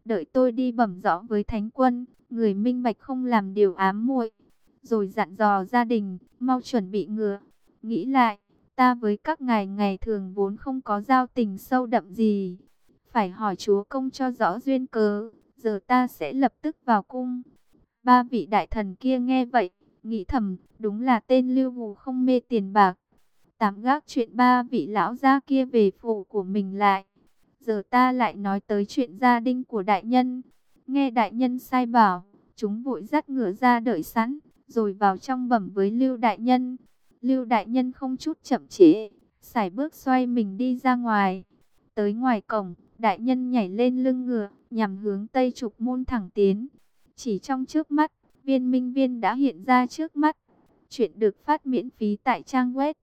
đợi tôi đi bẩm rõ với thánh quân, người minh bạch không làm điều ám muội. Rồi dặn dò gia đình, mau chuẩn bị ngựa. Nghĩ lại, ta với các ngài ngày thường vốn không có giao tình sâu đậm gì. Phải hỏi chúa công cho rõ duyên cớ, giờ ta sẽ lập tức vào cung. Ba vị đại thần kia nghe vậy, nghĩ thầm, đúng là tên lưu hù không mê tiền bạc. Tạm gác chuyện ba vị lão gia kia về phủ của mình lại. Giờ ta lại nói tới chuyện gia đình của đại nhân. Nghe đại nhân sai bảo, chúng vội dắt ngựa ra đợi sẵn, rồi vào trong bẩm với Lưu đại nhân. Lưu đại nhân không chút chậm trễ, sải bước xoay mình đi ra ngoài. Tới ngoài cổng, đại nhân nhảy lên lưng ngựa, nhằm hướng Tây Trục Môn thẳng tiến. Chỉ trong trước mắt, viên minh viên đã hiện ra trước mắt. Chuyện được phát miễn phí tại trang web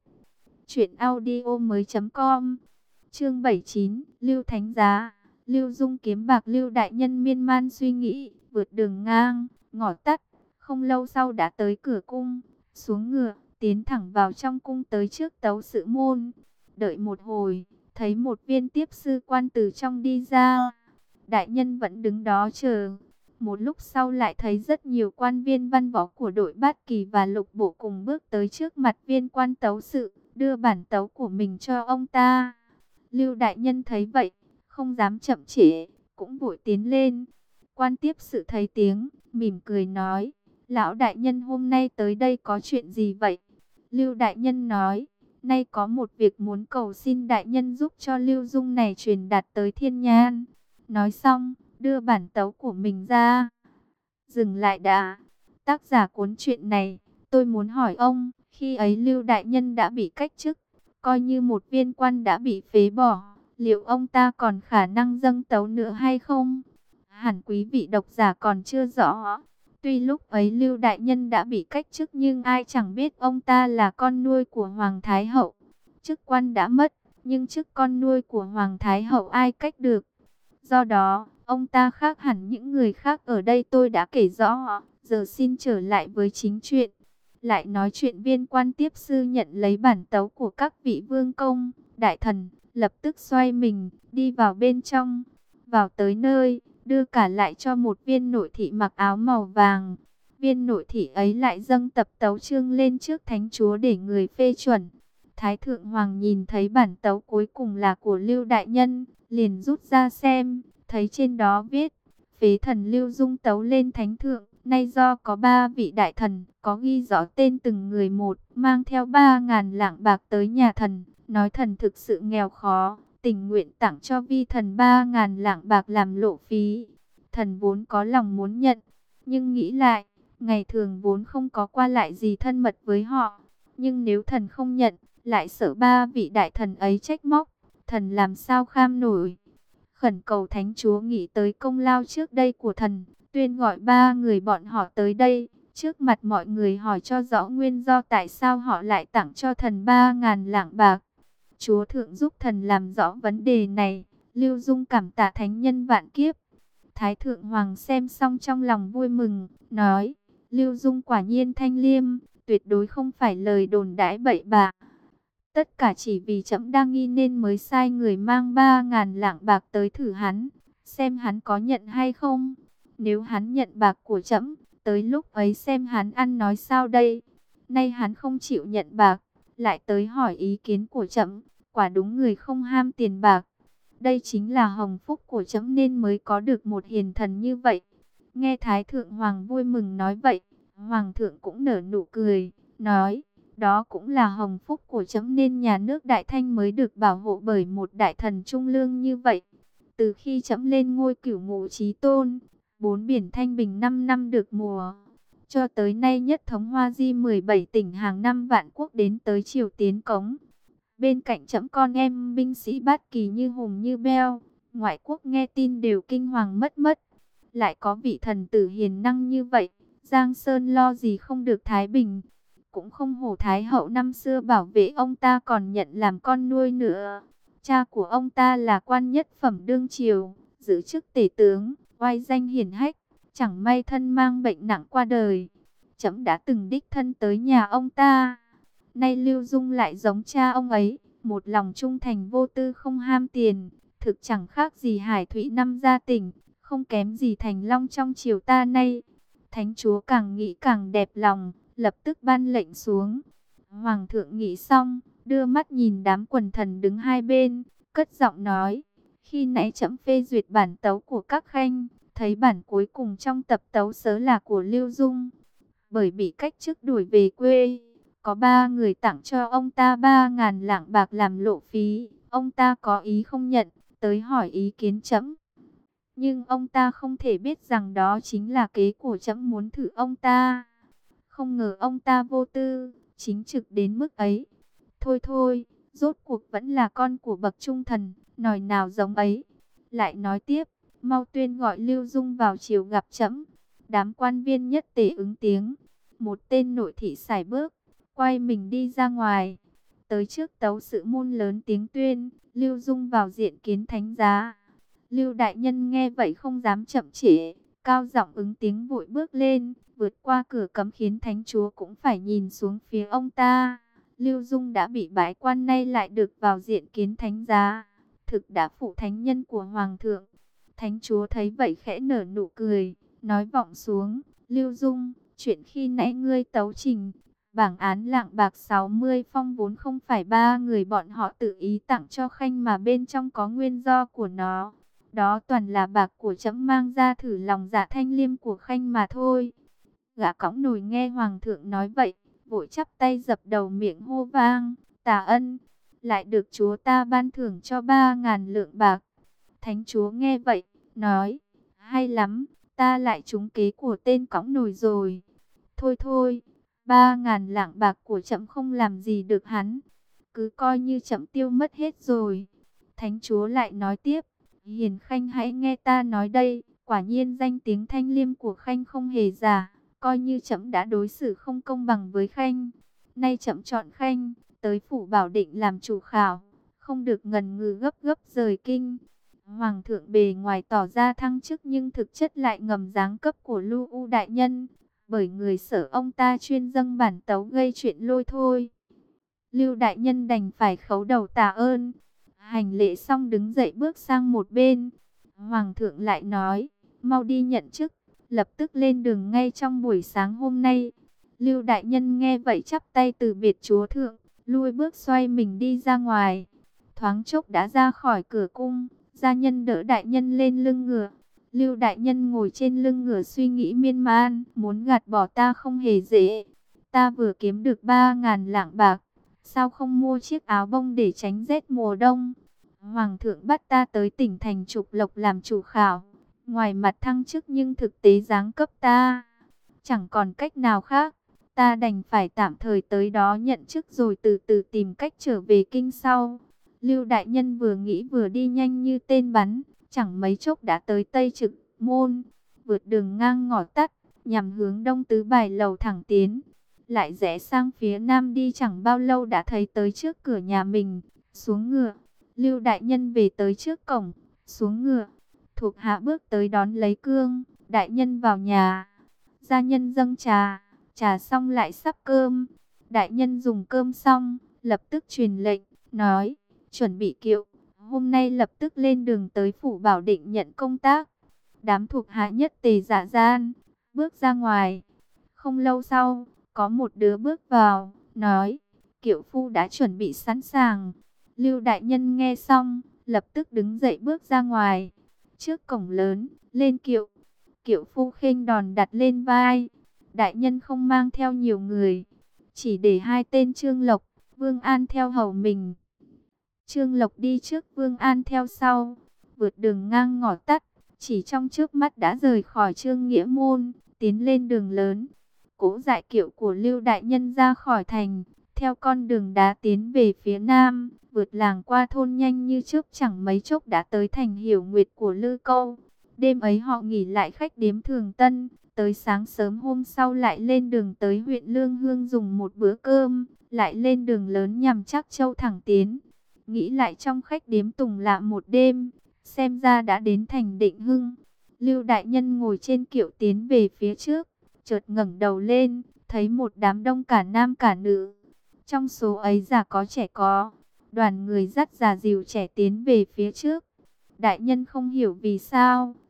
truyệnaudiomoi.com. Chương 79, Lưu Thánh Giá. Lưu Dung kiếm bạc. Lưu đại nhân miên man suy nghĩ, vượt đường ngang, ngõ tắt, không lâu sau đã tới cửa cung, xuống ngựa, tiến thẳng vào trong cung tới trước tấu sự môn. Đợi một hồi, thấy một viên tiếp sư quan từ trong đi ra. Đại nhân vẫn đứng đó chờ. Một lúc sau lại thấy rất nhiều quan viên văn võ của đội Bát Kỳ và Lục Bộ cùng bước tới trước mặt viên quan tấu sự, đưa bản tấu của mình cho ông ta. Lưu đại nhân thấy vậy, không dám chậm trễ, cũng vội tiến lên. Quan tiếp sự thấy tiếng, mỉm cười nói, lão đại nhân hôm nay tới đây có chuyện gì vậy? Lưu đại nhân nói, nay có một việc muốn cầu xin đại nhân giúp cho Lưu Dung này truyền đạt tới Thiên Nhan. Nói xong, đưa bản tấu của mình ra. Dừng lại đã, tác giả cuốn truyện này, tôi muốn hỏi ông, khi ấy Lưu đại nhân đã bị cách chức, coi như một viên quan đã bị phế bỏ, liệu ông ta còn khả năng dâng tấu nữa hay không? Hẳn quý vị độc giả còn chưa rõ. Tuy lúc ấy Lưu đại nhân đã bị cách chức nhưng ai chẳng biết ông ta là con nuôi của Hoàng Thái Hậu. Chức quan đã mất, nhưng chức con nuôi của Hoàng Thái Hậu ai cách được. Do đó, ông ta khác hẳn những người khác ở đây tôi đã kể rõ. Giờ xin trở lại với chính chuyện. Lại nói chuyện viên quan tiếp sư nhận lấy bản tấu của các vị vương công, đại thần, lập tức xoay mình, đi vào bên trong. Vào tới nơi, đưa cả lại cho một viên nội thị mặc áo màu vàng. Viên nội thị ấy lại dâng tập tấu chương lên trước thánh chúa để người phê chuẩn. Thái thượng hoàng nhìn thấy bản tấu cuối cùng là của Lưu đại nhân, liền rút ra xem, thấy trên đó viết, phế thần Lưu Dung tấu lên thánh thượng. Nay do có 3 vị đại thần, có ghi rõ tên từng người một, mang theo 3.000 lạng bạc tới nhà thần, nói thần thực sự nghèo khó, tình nguyện tặng cho vi thần 3.000 lạng bạc làm lộ phí. Thần vốn có lòng muốn nhận, nhưng nghĩ lại, ngày thường vốn không có qua lại gì thân mật với họ. Nhưng nếu thần không nhận, lại sợ 3 vị đại thần ấy trách móc, thần làm sao kham nổi. Khẩn cầu thánh chúa nghĩ tới công lao trước đây của thần, tuyên gọi 3 người bọn họ tới đây, trước mặt mọi người hỏi cho rõ nguyên do tại sao họ lại tặng cho thần 3.000 lạng bạc. Chúa thượng giúp thần làm rõ vấn đề này. Lưu Dung cảm tạ thánh nhân vạn kiếp. Thái thượng hoàng xem xong trong lòng vui mừng, nói, Lưu Dung quả nhiên thanh liêm, tuyệt đối không phải lời đồn đãi bậy bạ. Tất cả chỉ vì trẫm đang nghi nên mới sai người mang 3.000 lạng bạc tới thử hắn, xem hắn có nhận hay không. Nếu hắn nhận bạc của trẫm, tới lúc ấy xem hắn ăn nói sao đây. Nay hắn không chịu nhận bạc, lại tới hỏi ý kiến của trẫm, quả đúng người không ham tiền bạc. Đây chính là hồng phúc của trẫm nên mới có được một hiền thần như vậy. Nghe Thái thượng hoàng vui mừng nói vậy, hoàng thượng cũng nở nụ cười, nói, đó cũng là hồng phúc của trẫm nên nhà nước Đại Thanh mới được bảo hộ bởi một đại thần trung lương như vậy. Từ khi trẫm lên ngôi Cửu Ngũ Chí Tôn, 4 biển thanh bình 5 năm được mùa, cho tới nay nhất thống Hoa Di 17 tỉnh hàng năm vạn quốc đến tới triều tiến cống. Bên cạnh trẫm con em binh sĩ Bát Kỳ như hùng như beo, ngoại quốc nghe tin đều kinh hoàng mất mất. Lại có vị thần tử hiền năng như vậy, Giang Sơn lo gì không được thái bình. Cũng không hổ Thái Hậu năm xưa bảo vệ ông ta còn nhận làm con nuôi nữa. Cha của ông ta là quan nhất phẩm đương triều, giữ chức tể tướng, oai danh hiển hách, chẳng may thân mang bệnh nặng qua đời. Trẫm đã từng đích thân tới nhà ông ta. Nay Lưu Dung lại giống cha ông ấy, một lòng trung thành vô tư không ham tiền, thực chẳng khác gì hải thủy năm gia tỉnh, không kém gì Thành Long trong triều ta nay. Thánh chúa càng nghĩ càng đẹp lòng, lập tức ban lệnh xuống. Hoàng thượng nghĩ xong, đưa mắt nhìn đám quần thần đứng hai bên, cất giọng nói: khi nãy trẫm phê duyệt bản tấu của các khanh, thấy bản cuối cùng trong tập tấu sớ là của Lưu Dung. Bởi bị cách chức đuổi về quê, có 3 người tặng cho ông ta 3.000 lạng bạc làm lộ phí. Ông ta có ý không nhận, tới hỏi ý kiến trẫm. Nhưng ông ta không thể biết rằng đó chính là kế của trẫm muốn thử ông ta. Không ngờ ông ta vô tư, chính trực đến mức ấy. Thôi thôi, rốt cuộc vẫn là con của bậc trung thần, nòi nào giống ấy. Lại nói tiếp, mau tuyên gọi Lưu Dung vào triều gặp trẫm. Đám quan viên nhất tề ứng tiếng. Một tên nội thị sải bước, quay mình đi ra ngoài. Tới trước tấu sự môn lớn tiếng tuyên, Lưu Dung vào diện kiến thánh giá. Lưu đại nhân nghe vậy không dám chậm trễ, cao giọng ứng tiếng vội bước lên, vượt qua cửa cấm khiến thánh chúa cũng phải nhìn xuống phía ông ta. Lưu Dung đã bị bãi quan nay lại được vào diện kiến thánh giá, thực đã phụ thánh nhân của hoàng thượng. Thánh chúa thấy vậy khẽ nở nụ cười, nói vọng xuống: Lưu Dung, chuyện khi nãy ngươi tấu trình, bảng án lạng bạc 60 phong vốn không phải 3 người bọn họ tự ý tặng cho khanh mà bên trong có nguyên do của nó. Đó toàn là bạc của trẫm mang ra thử lòng dạ thanh liêm của khanh mà thôi. Gã cõng nồi nghe hoàng thượng nói vậy, vội chắp tay dập đầu miệng hô vang: tạ ân, lại được chúa ta ban thưởng cho 3.000 lượng bạc. Thánh chúa nghe vậy, nói: hay lắm, ta lại trúng kế của tên cõng nồi rồi. Thôi thôi, 3.000 lạng bạc của trẫm không làm gì được hắn, cứ coi như trẫm tiêu mất hết rồi. Thánh chúa lại nói tiếp: hiền khanh hãy nghe ta nói đây, quả nhiên danh tiếng thanh liêm của khanh không hề giả, coi như trẫm đã đối xử không công bằng với khanh. Nay trẫm chọn khanh tới phủ Bảo Định làm chủ khảo, không được ngần ngừ gấp gấp rời kinh. Hoàng thượng bề ngoài tỏ ra thăng chức nhưng thực chất lại ngầm giáng cấp của Lưu U đại nhân, bởi người sở ông ta chuyên dâng bản tấu gây chuyện lôi thôi. Lưu đại nhân đành phải khấu đầu tạ ơn. Hành lễ xong đứng dậy bước sang một bên. Hoàng thượng lại nói: mau đi nhận chức, lập tức lên đường ngay trong buổi sáng hôm nay. Lưu đại nhân nghe vậy chắp tay từ biệt chúa thượng, lui bước xoay mình đi ra ngoài. Thoáng chốc đã ra khỏi cửa cung, gia nhân đỡ đại nhân lên lưng ngựa. Lưu đại nhân ngồi trên lưng ngựa suy nghĩ miên man, muốn gạt bỏ ta không hề dễ. Ta vừa kiếm được 3.000 lạng bạc, sao không mua chiếc áo bông để tránh rét mùa đông? Hoàng thượng bắt ta tới tỉnh thành Trục Lộc làm chủ khảo, ngoài mặt thăng chức nhưng thực tế giáng cấp ta. Chẳng còn cách nào khác, ta đành phải tạm thời tới đó nhận chức rồi từ từ tìm cách trở về kinh sau. Lưu đại nhân vừa nghĩ vừa đi nhanh như tên bắn, chẳng mấy chốc đã tới Tây Trực Môn, vượt đường ngang ngõ tắt, nhằm hướng đông tứ bài lầu thẳng tiến. Lại rẽ sang phía nam đi chẳng bao lâu đã thấy tới trước cửa nhà mình, xuống ngựa. Lưu đại nhân về tới trước cổng, xuống ngựa. Thuộc hạ bước tới đón lấy cương, đại nhân vào nhà. Gia nhân dâng trà, trà xong lại sắp cơm. Đại nhân dùng cơm xong, lập tức truyền lệnh, nói: chuẩn bị kiệu, hôm nay lập tức lên đường tới phủ Bảo Định nhận công tác. Đám thuộc hạ nhất tề dạ gian, bước ra ngoài. Không lâu sau, có một đứa bước vào, nói: kiệu phu đã chuẩn bị sẵn sàng. Lưu đại nhân nghe xong, lập tức đứng dậy bước ra ngoài. Trước cổng lớn, lên kiệu. Kiệu phu khênh đòn đặt lên vai. Đại nhân không mang theo nhiều người, chỉ để 2 tên Trương Lộc, Vương An theo hầu mình. Trương Lộc đi trước, Vương An theo sau, vượt đường ngang ngõ tắt, chỉ trong chớp mắt đã rời khỏi Trương Nghĩa Môn, tiến lên đường lớn. Cỗ dại kiệu của Lưu đại nhân ra khỏi thành, theo con đường đá tiến về phía nam, vượt làng qua thôn nhanh như chớp, chẳng mấy chốc đã tới thành Hiểu Nguyệt của Lư Câu. Đêm ấy họ nghỉ lại khách điếm Thường Tân, tới sáng sớm hôm sau lại lên đường tới huyện Lương Hương dùng một bữa cơm, lại lên đường lớn nhằm Trác Châu thẳng tiến. Nghĩ lại trong khách điếm Tùng Lạ một đêm, xem ra đã đến thành Định Hưng. Lưu đại nhân ngồi trên kiệu tiến về phía trước, chợt ngẩng đầu lên, thấy một đám đông cả nam cả nữ. Trong số ấy già có trẻ có, đoàn người dắt già dìu trẻ tiến về phía trước. Đại nhân không hiểu vì sao,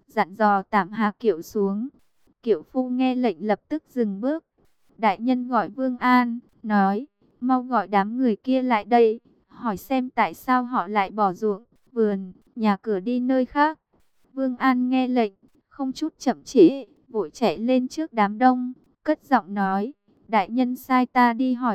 dặn dò tạm hạ kiệu xuống. Kiệu phu nghe lệnh lập tức dừng bước. Đại nhân gọi Vương An, nói, mau gọi đám người kia lại đây, hỏi xem tại sao họ lại bỏ ruộng, vườn, nhà cửa đi nơi khác. Vương An nghe lệnh, không chút chậm trễ, vội chạy lên trước đám đông, cất giọng nói, đại nhân sai ta đi hỏi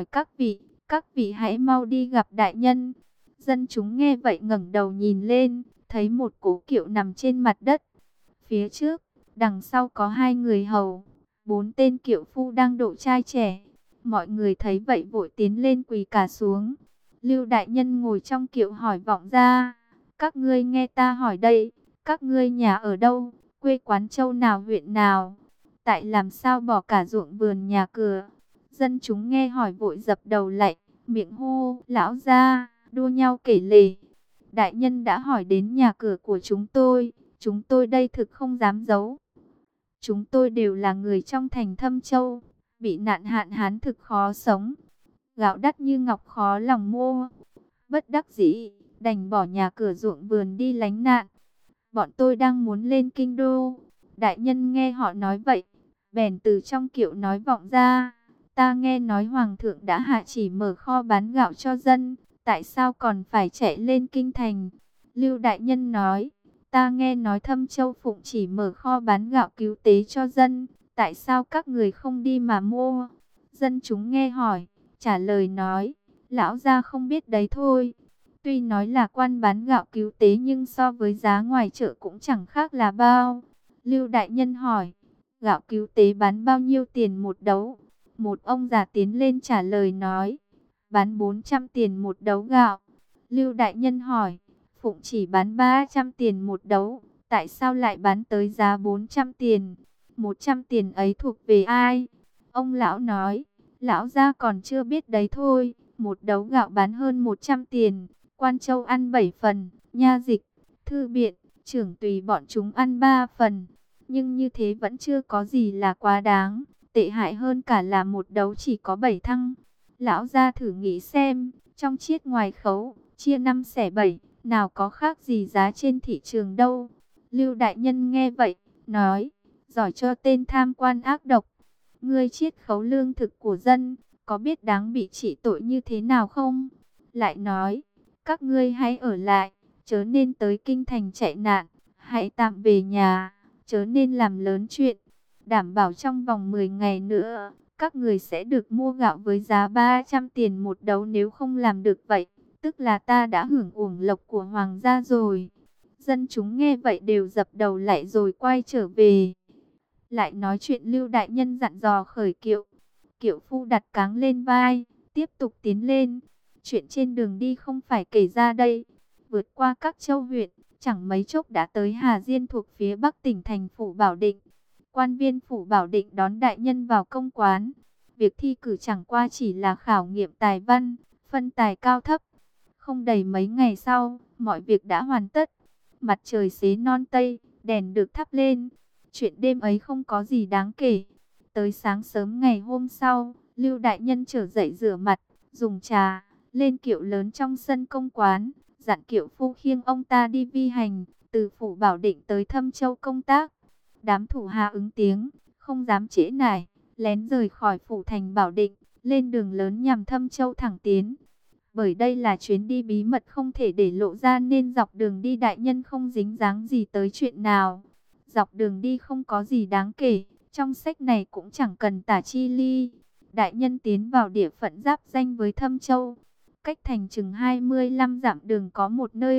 các vị hãy mau đi gặp đại nhân. Dân chúng nghe vậy ngẩng đầu nhìn lên, thấy một cố kiệu nằm trên mặt đất. Phía trước, đằng sau có hai người hầu, 4 tên kiệu phu đang độ trai trẻ. Mọi người thấy vậy vội tiến lên quỳ cả xuống. Lưu đại nhân ngồi trong kiệu hỏi vọng ra, các ngươi nghe ta hỏi đây, các ngươi nhà ở đâu, quê quán châu nào huyện nào, tại làm sao bỏ cả ruộng vườn nhà cửa. Dân chúng nghe hỏi vội dập đầu lạy, miệng hô, lão gia, đua nhau kể lể. Đại nhân đã hỏi đến nhà cửa của chúng tôi đây thực không dám giấu. Chúng tôi đều là người trong thành Thâm Châu, bị nạn hạn hán thực khó sống. Gạo đắt như ngọc khó lòng mua. Bất đắc dĩ, đành bỏ nhà cửa ruộng vườn đi lánh nạn. Bọn tôi đang muốn lên kinh đô. Đại nhân nghe họ nói vậy, bèn từ trong kiệu nói vọng ra. Ta nghe nói Hoàng thượng đã hạ chỉ mở kho bán gạo cho dân, tại sao còn phải chạy lên kinh thành? Lưu đại nhân nói, ta nghe nói Thâm Châu Phụng chỉ mở kho bán gạo cứu tế cho dân, tại sao các người không đi mà mua? Dân chúng nghe hỏi, trả lời nói, lão gia không biết đấy thôi. Tuy nói là quan bán gạo cứu tế nhưng so với giá ngoài chợ cũng chẳng khác là bao. Lưu đại nhân hỏi, gạo cứu tế bán bao nhiêu tiền một đấu? Một ông già tiến lên trả lời nói, bán 400 tiền một đấu gạo. Lưu đại nhân hỏi, Phụng chỉ bán 300 tiền một đấu, tại sao lại bán tới giá 400 tiền? 100 tiền ấy thuộc về ai? Ông lão nói, lão gia còn chưa biết đấy thôi, một đấu gạo bán hơn 100 tiền, quan châu ăn 7 phần, nha dịch, thư biện, trưởng tùy bọn chúng ăn 3 phần. Nhưng như thế vẫn chưa có gì là quá đáng, tệ hại hơn cả là một đấu chỉ có 7 thăng. Lão gia thử nghĩ xem, trong chiết ngoài khấu, chia 5 xẻ 7, nào có khác gì giá trên thị trường đâu. Lưu đại nhân nghe vậy, nói, giỏi cho tên tham quan ác độc. Ngươi chiết khấu lương thực của dân, có biết đáng bị trị tội như thế nào không? Lại nói, các ngươi hãy ở lại, chớ nên tới kinh thành chạy nạn, hãy tạm về nhà, chớ nên làm lớn chuyện. Đảm bảo trong vòng 10 ngày nữa, các người sẽ được mua gạo với giá 300 tiền một đấu, nếu không làm được vậy, tức là ta đã hưởng uổng lộc của hoàng gia rồi. Dân chúng nghe vậy đều dập đầu lại rồi quay trở về. Lại nói chuyện Lưu đại nhân dặn dò khởi kiệu. Kiệu phu đặt cáng lên vai, tiếp tục tiến lên. Chuyện trên đường đi không phải kể ra đây. Vượt qua các châu huyện, chẳng mấy chốc đã tới Hà Diên thuộc phía bắc tỉnh thành Phủ Bảo Định. Quan viên Phủ Bảo Định đón đại nhân vào công quán. Việc thi cử chẳng qua chỉ là khảo nghiệm tài văn, phân tài cao thấp. Không đầy mấy ngày sau, mọi việc đã hoàn tất. Mặt trời xế non tây, đèn được thắp lên. Chuyện đêm ấy không có gì đáng kể. Tới sáng sớm ngày hôm sau, Lưu đại nhân trở dậy rửa mặt, dùng trà, lên kiệu lớn trong sân công quán, dặn kiệu phu khiêng ông ta đi vi hành, từ Phủ Bảo Định tới Thâm Châu công tác. Đám thủ hạ ứng tiếng, không dám trễ nải, lén rời khỏi phủ thành Bảo Định, lên đường lớn nhằm Thâm Châu thẳng tiến. Bởi đây là chuyến đi bí mật không thể để lộ ra nên dọc đường đi đại nhân không dính dáng gì tới chuyện nào. Dọc đường đi không có gì đáng kể, trong sách này cũng chẳng cần tả chi ly. Đại nhân tiến vào địa phận giáp danh với Thâm Châu. Cách thành chừng 25 dặm đường có một nơi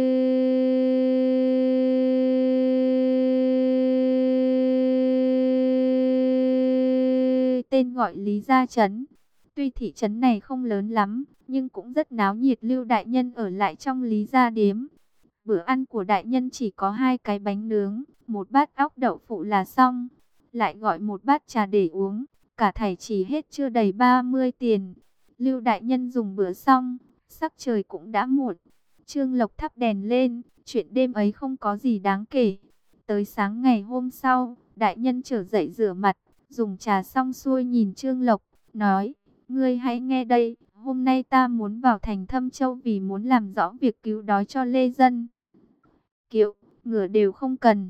tên gọi Lý Gia Trấn. Tuy thị trấn này không lớn lắm, nhưng cũng rất náo nhiệt. Lưu đại nhân ở lại trong Lý Gia Điếm. Bữa ăn của đại nhân chỉ có 2 cái bánh nướng, một bát óc đậu phụ là xong. Lại gọi một bát trà để uống, cả thảy chỉ hết chưa đầy 30 tiền. Lưu đại nhân dùng bữa xong, sắc trời cũng đã muộn. Trương Lộc thắp đèn lên, chuyện đêm ấy không có gì đáng kể. Tới sáng ngày hôm sau, đại nhân trở dậy rửa mặt, dùng trà xong xuôi nhìn Trương Lộc, nói, ngươi hãy nghe đây, hôm nay ta muốn vào thành Thâm Châu vì muốn làm rõ việc cứu đói cho lê dân. Kiệu, ngựa đều không cần.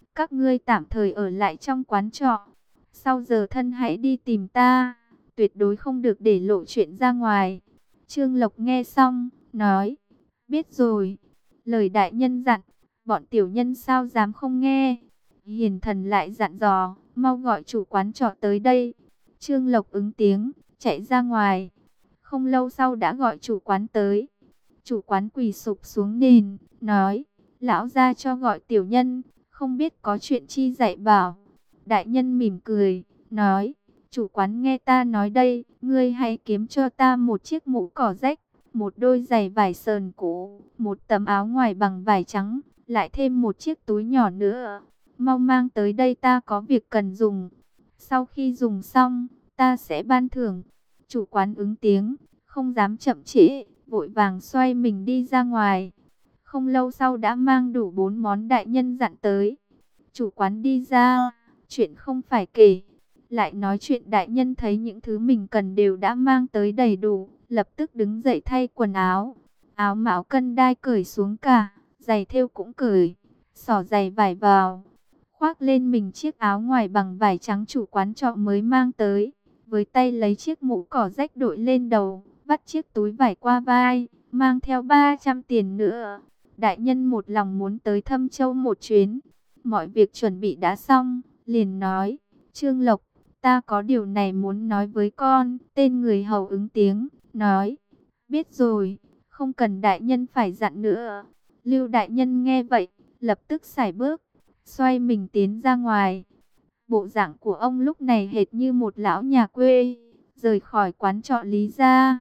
các ngươi tạm thời ở lại trong quán trọ. Sau giờ thân hãy đi tìm ta, tuyệt đối không được để lộ chuyện ra ngoài. Trương Lộc nghe xong, nói, biết rồi, lời đại nhân dặn, bọn tiểu nhân sao dám không nghe. Hiền thần lại dặn dò, mau gọi chủ quán trọ tới đây. Trương Lộc ứng tiếng, chạy ra ngoài. Không lâu sau đã gọi chủ quán tới. Chủ quán quỳ sụp xuống nền, nói, lão gia cho gọi tiểu nhân, không biết có chuyện chi dạy bảo. Đại nhân mỉm cười, nói, chủ quán nghe ta nói đây, ngươi hãy kiếm cho ta một chiếc mũ cỏ rách, một đôi giày vải sờn cũ, một tấm áo ngoài bằng vải trắng, lại thêm một chiếc túi nhỏ nữa. Mau mang tới đây, ta có việc cần dùng. Sau khi dùng xong, ta sẽ ban thưởng. Chủ quán ứng tiếng, không dám chậm trễ, vội vàng xoay mình đi ra ngoài. Không lâu sau đã mang đủ 4 món đại nhân dặn tới. Chủ quán đi ra, chuyện không phải kể. Lại nói chuyện đại nhân thấy những thứ mình cần đều đã mang tới đầy đủ, lập tức đứng dậy thay quần áo. Áo mão cân đai cởi xuống cả, giày thêu cũng cởi, xỏ giày vải vào. Khoác lên mình chiếc áo ngoài bằng vải trắng chủ quán trọ mới mang tới. Với tay lấy chiếc mũ cỏ rách đội lên đầu, vắt chiếc túi vải qua vai, mang theo 300 tiền nữa. Đại nhân một lòng muốn tới Thâm Châu một chuyến. Mọi việc chuẩn bị đã xong, liền nói, Trương Lộc, ta có điều này muốn nói với con. Tên người hầu ứng tiếng, nói, biết rồi, không cần đại nhân phải dặn nữa. Lưu đại nhân nghe vậy, lập tức sải bước, xoay mình tiến ra ngoài. Bộ dạng của ông lúc này hệt như một lão nhà quê, rời khỏi quán trọ Lý gia,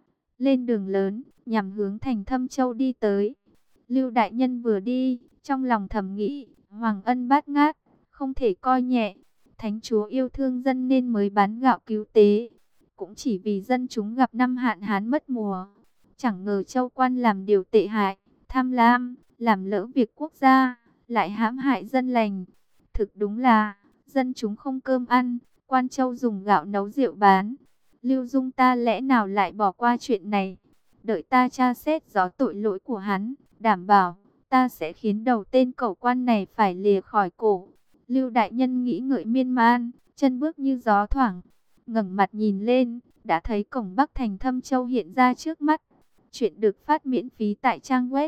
lên đường lớn, nhằm hướng thành Thâm Châu đi tới. Lưu đại nhân vừa đi, trong lòng thầm nghĩ, hoàng ân bát ngát, không thể coi nhẹ. Thánh chúa yêu thương dân nên mới bán gạo cứu tế, cũng chỉ vì dân chúng gặp năm hạn hán mất mùa. Chẳng ngờ châu quan làm điều tệ hại, tham lam, làm lỡ việc quốc gia, lại hãm hại dân lành. Thực đúng là dân chúng không cơm ăn, quan châu dùng gạo nấu rượu bán. Lưu Dung ta lẽ nào lại bỏ qua chuyện này? Đợi ta tra xét rõ tội lỗi của hắn, đảm bảo ta sẽ khiến đầu tên cẩu quan này phải lìa khỏi cổ. Lưu đại nhân nghĩ ngợi miên man, chân bước như gió thoảng, ngẩng mặt nhìn lên, đã thấy cổng Bắc thành Thâm Châu hiện ra trước mắt. Chuyện được phát miễn phí tại trang web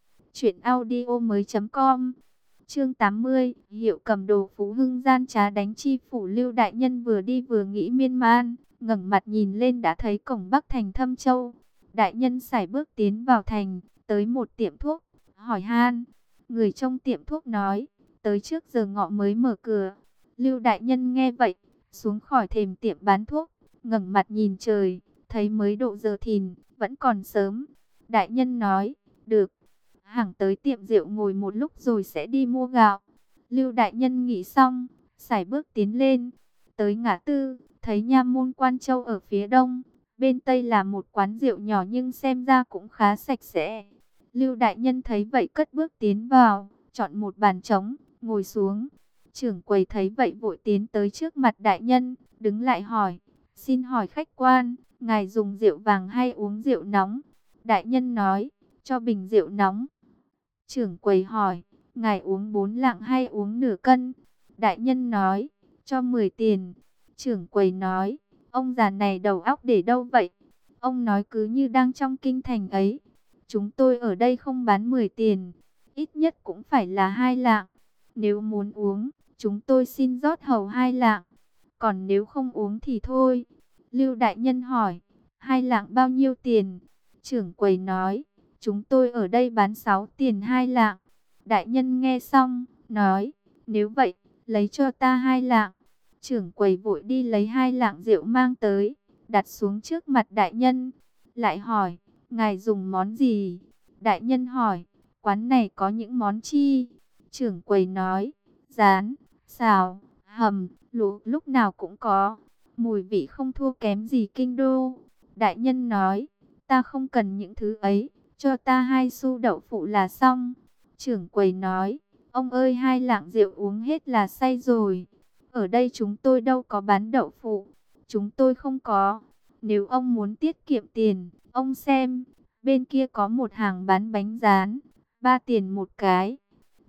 truyệnaudiomoi.com. Chương 80, hiệu cầm đồ Phú Hưng gian trá đánh chi phủ. Lưu đại nhân vừa đi vừa nghĩ miên man, ngẩng mặt nhìn lên đã thấy cổng Bắc thành Thâm Châu. Đại nhân sải bước tiến vào thành, tới một tiệm thuốc, hỏi han. Người trong tiệm thuốc nói, tới trước giờ ngọ mới mở cửa. Lưu đại nhân nghe vậy, xuống khỏi thềm tiệm bán thuốc, ngẩng mặt nhìn trời, thấy mới độ giờ thìn, vẫn còn sớm. Đại nhân nói, được, hẳn tới tiệm rượu ngồi một lúc rồi sẽ đi mua gạo. Lưu đại nhân nghĩ xong, sải bước tiến lên, tới ngã tư, thấy nha môn Quan Châu ở phía đông, bên tây là một quán rượu nhỏ nhưng xem ra cũng khá sạch sẽ. Lưu đại nhân thấy vậy cất bước tiến vào, chọn một bàn trống, ngồi xuống. Trưởng quầy thấy vậy vội tiến tới trước mặt đại nhân, đứng lại hỏi, xin hỏi khách quan, ngài dùng rượu vàng hay uống rượu nóng? Đại nhân nói, cho bình rượu nóng. Trưởng quầy hỏi, ngài uống 4 lạng hay uống nửa cân? Đại nhân nói, cho 10 tiền. Trưởng quầy nói, ông già này đầu óc để đâu vậy? Ông nói cứ như đang trong kinh thành ấy. Chúng tôi ở đây không bán 10 tiền, ít nhất cũng phải là 2 lạng. Nếu muốn uống, chúng tôi xin rót hầu 2 lạng. Còn nếu không uống thì thôi. Lưu đại nhân hỏi, 2 lạng bao nhiêu tiền? Trưởng quầy nói, chúng tôi ở đây bán 6 tiền 2 lạng. Đại nhân nghe xong, nói, nếu vậy, lấy cho ta 2 lạng. Trưởng quầy vội đi lấy 2 lạng rượu mang tới, đặt xuống trước mặt đại nhân. Lại hỏi, ngài dùng món gì? Đại nhân hỏi, quán này có những món chi? Trưởng quầy nói, rán, xào, hầm, luộc lúc nào cũng có. Mùi vị không thua kém gì kinh đô. Đại nhân nói, ta không cần những thứ ấy, cho ta 2 xu đậu phụ là xong. Trưởng quầy nói, ông ơi 2 lạng rượu uống hết là say rồi. Ở đây chúng tôi đâu có bán đậu phụ, chúng tôi không có. Nếu ông muốn tiết kiệm tiền, ông xem, bên kia có một hàng bán bánh rán, 3 tiền một cái.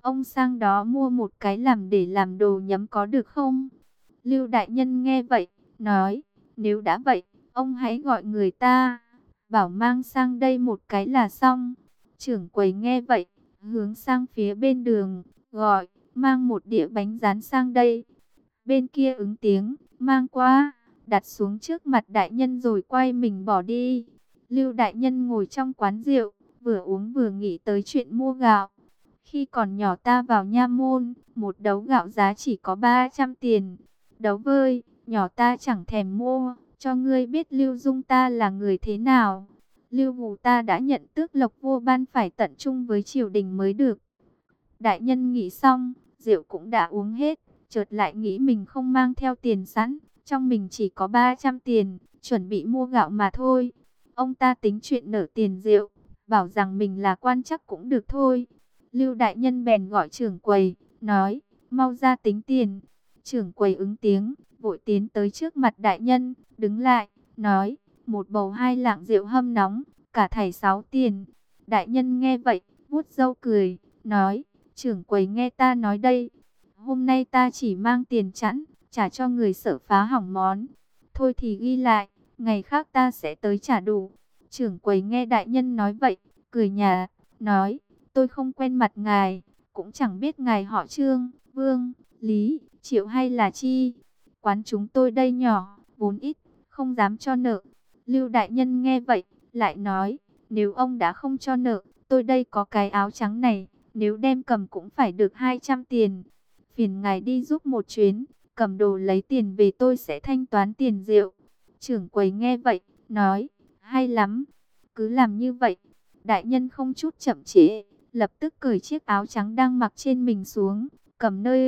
Ông sang đó mua một cái làm để làm đồ nhắm có được không? Lưu đại nhân nghe vậy, nói, nếu đã vậy, ông hãy gọi người ta, bảo mang sang đây một cái là xong. Trưởng quầy nghe vậy, hướng sang phía bên đường, gọi, mang một đĩa bánh rán sang đây. Bên kia ứng tiếng, mang qua, đặt xuống trước mặt đại nhân rồi quay mình bỏ đi. Lưu đại nhân ngồi trong quán rượu, vừa uống vừa nghĩ tới chuyện mua gạo. Khi còn nhỏ ta vào nha môn, một đấu gạo giá chỉ có 300 tiền. Đấu vơi, nhỏ ta chẳng thèm mua, cho ngươi biết Lưu Dung ta là người thế nào. Lưu Hù ta đã nhận tước lộc vua ban phải tận trung với triều đình mới được. Đại nhân nghĩ xong, rượu cũng đã uống hết, chợt lại nghĩ mình không mang theo tiền sẵn, trong mình chỉ có 300 tiền, chuẩn bị mua gạo mà thôi. Ông ta tính chuyện nợ tiền rượu, bảo rằng mình là quan chắc cũng được thôi. Lưu đại nhân bèn gọi trưởng quầy, nói, mau ra tính tiền. Trưởng quầy ứng tiếng, vội tiến tới trước mặt đại nhân, đứng lại, nói, một bầu 2 lạng rượu hâm nóng, cả thảy 6 tiền. Đại nhân nghe vậy, vuốt râu cười, nói, trưởng quầy nghe ta nói đây, hôm nay ta chỉ mang tiền chẵn, trả cho người sợ phá hỏng món. Thôi thì ghi lại, ngày khác ta sẽ tới trả đủ. Trưởng quầy nghe đại nhân nói vậy, cười nhạt, nói, tôi không quen mặt ngài, cũng chẳng biết ngài họ Trương, Vương, Lý, Triệu hay là Chi. Quán chúng tôi đây nhỏ, vốn ít, không dám cho nợ. Lưu đại nhân nghe vậy, lại nói, nếu ông đã không cho nợ, tôi đây có cái áo trắng này, nếu đem cầm cũng phải được 200 tiền. Phiền ngài đi giúp một chuyến, cầm đồ lấy tiền về tôi sẽ thanh toán tiền rượu. Trưởng quầy nghe vậy, nói, hay lắm, cứ làm như vậy. Đại nhân không chút chậm trễ, lập tức cởi chiếc áo trắng đang mặc trên mình xuống, cầm nơi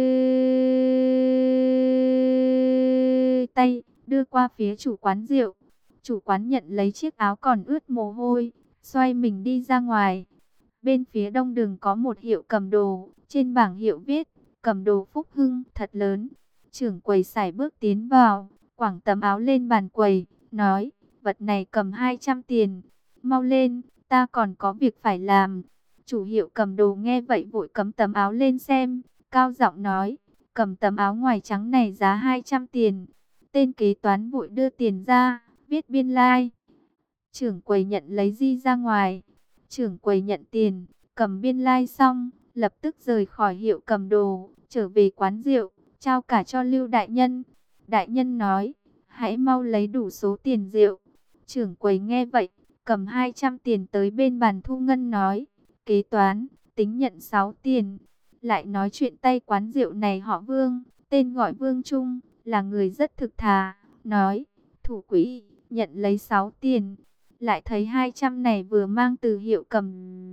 tay, đưa qua phía chủ quán rượu. Chủ quán nhận lấy chiếc áo còn ướt mồ hôi, xoay mình đi ra ngoài. Bên phía đông đường có một hiệu cầm đồ, trên bảng hiệu viết, cầm đồ Phúc Hưng, thật lớn. Trưởng quầy sải bước tiến vào, quẳng tấm áo lên bàn quầy, nói, vật này cầm 200 tiền, mau lên, ta còn có việc phải làm. Chủ hiệu cầm đồ nghe vậy vội cắm tấm áo lên xem, cao giọng nói, cầm tấm áo ngoài trắng này giá 200 tiền. Tên kế toán vội đưa tiền ra, viết biên lai. Trưởng quầy nhận lấy di ra ngoài. Trưởng quầy nhận tiền, cầm biên lai xong, lập tức rời khỏi hiệu cầm đồ, trở về quán rượu, trao cả cho Lưu đại nhân. Đại nhân nói, hãy mau lấy đủ số tiền rượu. Trưởng quầy nghe vậy, cầm 200 tiền tới bên bàn thu ngân nói, kế toán, tính nhận 6 tiền. Lại nói chuyện tay quán rượu này họ Vương, tên gọi Vương Trung, là người rất thực thà, nói, thủ quỹ, nhận lấy 6 tiền. Lại thấy 200 này vừa mang từ hiệu cầm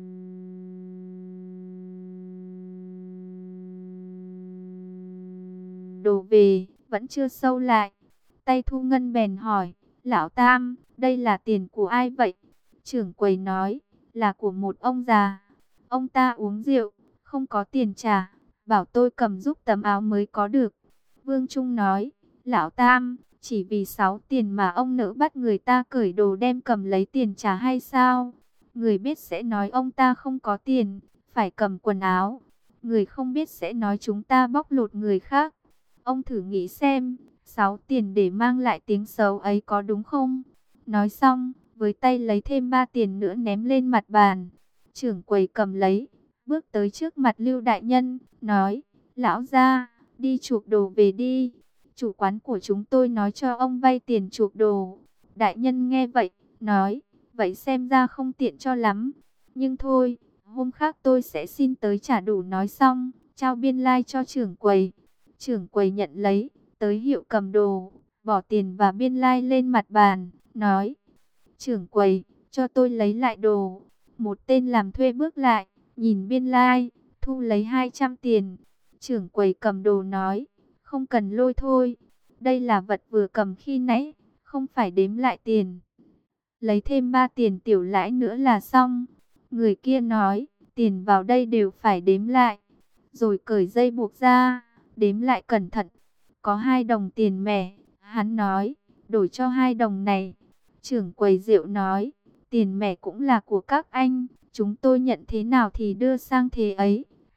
đồ về, vẫn chưa sâu lại. Tay thu ngân bèn hỏi, lão Tam, đây là tiền của ai vậy? Trưởng quầy nói, là của một ông già. Ông ta uống rượu, không có tiền trả, bảo tôi cầm giúp tấm áo mới có được. Vương Trung nói, lão Tam, chỉ vì 6 tiền mà ông nỡ bắt người ta cởi đồ đem cầm lấy tiền trả hay sao? Người biết sẽ nói ông ta không có tiền, phải cầm quần áo. Người không biết sẽ nói chúng ta bóc lột người khác. Ông thử nghĩ xem, 6 tiền để mang lại tiếng xấu ấy có đúng không? Nói xong, với tay lấy thêm 3 tiền nữa ném lên mặt bàn. Trưởng quầy cầm lấy, bước tới trước mặt Lưu đại nhân, nói, lão gia, đi chuộc đồ về đi. Chủ quán của chúng tôi nói cho ông vay tiền chuộc đồ. Đại nhân nghe vậy, nói, vậy xem ra không tiện cho lắm. Nhưng thôi, hôm khác tôi sẽ xin tới trả đủ. Nói xong, trao biên lai cho trưởng quầy. Trưởng quầy nhận lấy, tới hiệu cầm đồ, bỏ tiền và biên lai lên mặt bàn, nói, trưởng quầy, cho tôi lấy lại đồ. Một tên làm thuê bước lại, nhìn biên lai, thu lấy 200 tiền. Trưởng quầy cầm đồ nói, không cần lôi thôi, đây là vật vừa cầm khi nãy, không phải đếm lại tiền. Lấy thêm 3 tiền tiểu lãi nữa là xong. Người kia nói, tiền vào đây đều phải đếm lại. Rồi cởi dây buộc ra, đếm lại cẩn thận. Có 2 đồng tiền mẻ, hắn nói, đổi cho 2 đồng này. Trưởng quầy rượu nói, tiền mẻ cũng là của các anh, chúng tôi nhận thế nào thì đưa sang thế ấy.